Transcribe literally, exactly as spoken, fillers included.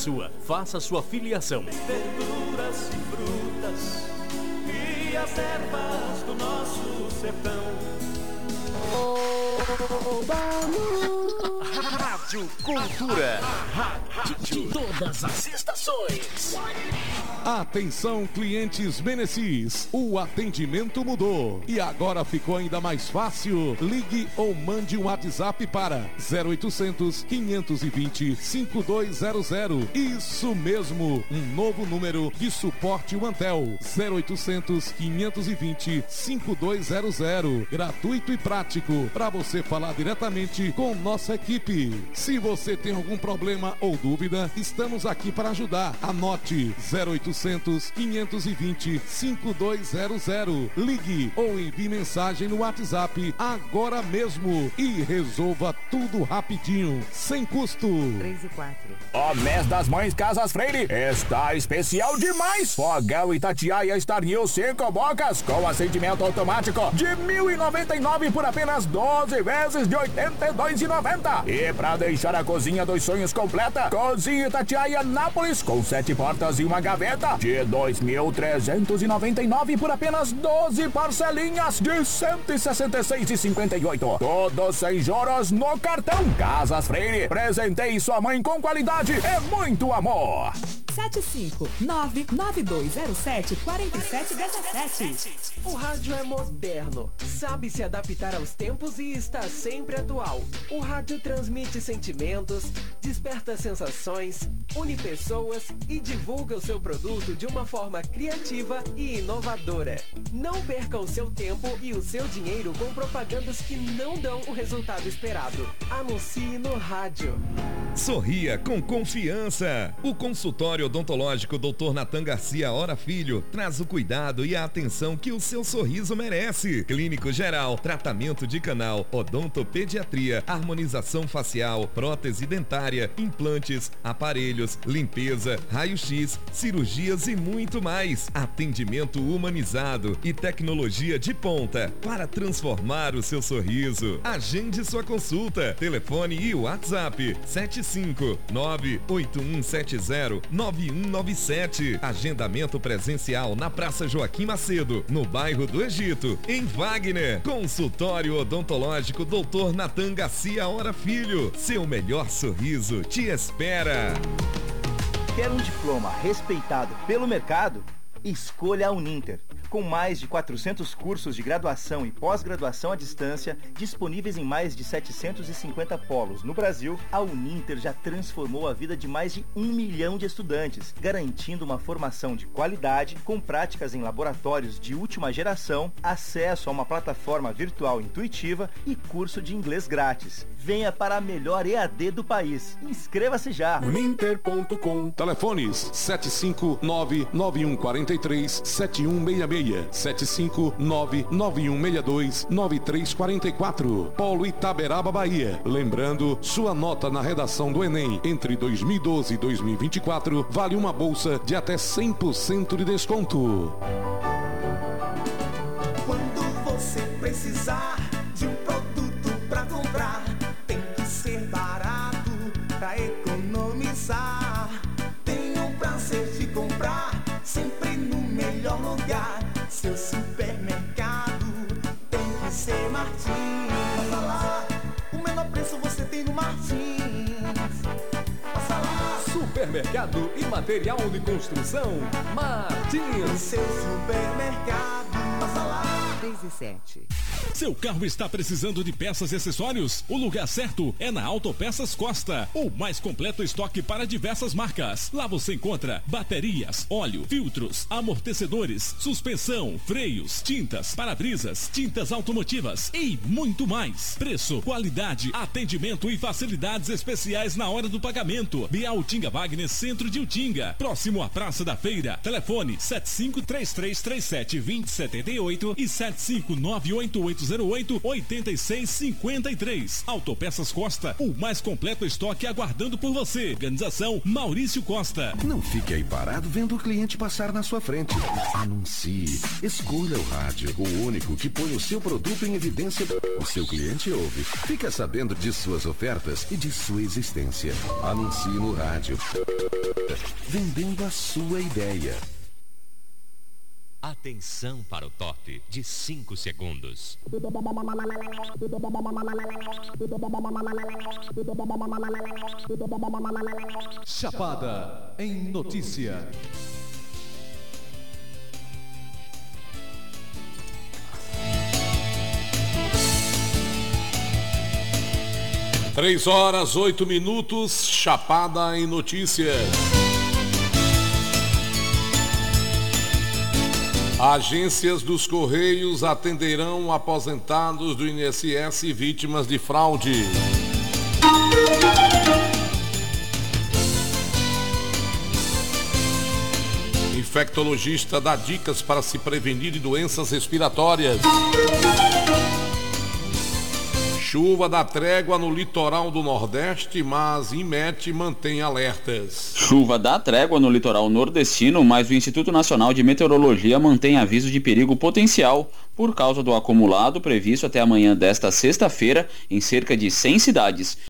sua. Faça sua filiação. Verduras e frutas e as ervas do nosso sertão. Rádio Cultura. Rádio de todas as estações. Atenção, clientes Benecis, o atendimento mudou e agora ficou ainda mais fácil. Ligue ou mande um WhatsApp para zero oitocentos, quinhentos e vinte, cinquenta e dois zero zero. Isso mesmo, um novo número de suporte Antel. zero oitocentos, quinhentos e vinte, cinquenta e dois zero zero. Gratuito e prático para você falar diretamente com nossa equipe. Se você tem algum problema ou dúvida, estamos aqui para ajudar. Anote zero oitocentos, quinhentos e vinte, cinquenta e dois zero zero. Ligue ou envie mensagem no WhatsApp agora mesmo e resolva tudo rapidinho, sem custo. três e quatro. O mês das mães Casas Freire está especial demais. Fogão Itatiaia Star News cinco bocas com acendimento automático de mil e noventa e nove por apenas doze vezes de oitenta e dois reais e noventa centavos. E para deixar a cozinha dos sonhos completa, Cozinha Itatiaia Nápoles com sete portas e uma gaveta de dois mil trezentos e noventa e nove por apenas doze parcelinhas de cento e sessenta e seis reais e cinquenta e oito centavos. Todos sem juros no cartão. Casas Freire, presenteie sua mãe com qualidade e muito amor. sete cinco nove nove dois zero sete quatro sete um sete. O rádio é moderno, sabe se adaptar aos tempos e está sempre atual. O rádio transmite sentimentos, desperta sensações, une pessoas e divulga o seu produto de uma forma criativa e inovadora. Não perca o seu tempo e o seu dinheiro com propagandas que não dão o resultado esperado. Anuncie no rádio. Sorria com confiança. O consultório odontológico doutor Natan Garcia Hora Filho traz o cuidado e a atenção que o seu sorriso merece. Clínico geral, tratamento de canal, odontopediatria, harmonização facial, prótese dentária, implantes, aparelhos, limpeza, raio-x, cirurgias e muito mais. Atendimento humanizado e tecnologia de ponta para transformar o seu sorriso. Agende sua consulta. Telefone e WhatsApp sete cinco nove oito um sete zero nove um nove sete. Agendamento presencial na Praça Joaquim Macedo, no bairro do Egito, em Wagner. Consultório odontológico doutor Natan Garcia Hora Filho. Seu melhor sorriso te espera. Quer um diploma respeitado pelo mercado? Escolha a Uninter. Com mais de quatrocentos cursos de graduação e pós-graduação à distância, disponíveis em mais de setecentos e cinquenta polos no Brasil, a Uninter já transformou a vida de mais de um milhão de estudantes, garantindo uma formação de qualidade, com práticas em laboratórios de última geração, acesso a uma plataforma virtual intuitiva e curso de inglês grátis. Venha para a melhor E A D do país. Inscreva-se já! Uninter ponto com. Telefones sete cinco nove nove um quatro três sete um seis seis, sete cinco nove nove um seis dois nove três quatro quatro. Polo Itaberaba, Bahia. Lembrando, sua nota na redação do Enem entre dois mil e doze e dois mil e vinte e quatro vale uma bolsa de até cem por cento de desconto. Quando você precisar de um produto pra comprar, tem que ser barato pra economizar. Tem o prazer de comprar sempre no melhor lugar. Seu supermercado tem que ser Martins. Passa lá, o menor preço você tem no Martins. Passa lá. Supermercado e material de construção Martins. Seu supermercado. Passa lá. três e sete. Seu carro está precisando de peças e acessórios? O lugar certo é na Autopeças Costa, o mais completo estoque para diversas marcas. Lá você encontra baterias, óleo, filtros, amortecedores, suspensão, freios, tintas, para-brisas, tintas automotivas e muito mais. Preço, qualidade, atendimento e facilidades especiais na hora do pagamento. Via Utinga Wagner, centro de Utinga, próximo à Praça da Feira. Telefone sete cinco três três três sete dois zero sete oito e sete sete cinco nove oito oito zero oito oito seis cinco três. Autopeças Costa, o mais completo estoque aguardando por você. Organização Maurício Costa. Não fique aí parado vendo o cliente passar na sua frente. Anuncie. Escolha o rádio, o único que põe o seu produto em evidência. O seu cliente ouve. Fica sabendo de suas ofertas e de sua existência. Anuncie no rádio. Vendendo a sua ideia. Atenção para o top de cinco segundos. Chapada em notícia. Três horas, oito minutos, Chapada em notícias. Agências dos Correios atenderão aposentados do I N S S e vítimas de fraude. Infectologista dá dicas para se prevenir de doenças respiratórias. Chuva dá trégua no litoral do Nordeste, mas INMET mantém alertas. Chuva dá trégua no litoral nordestino, mas o Instituto Nacional de Meteorologia mantém aviso de perigo potencial por causa do acumulado previsto até amanhã desta sexta-feira em cerca de cem cidades.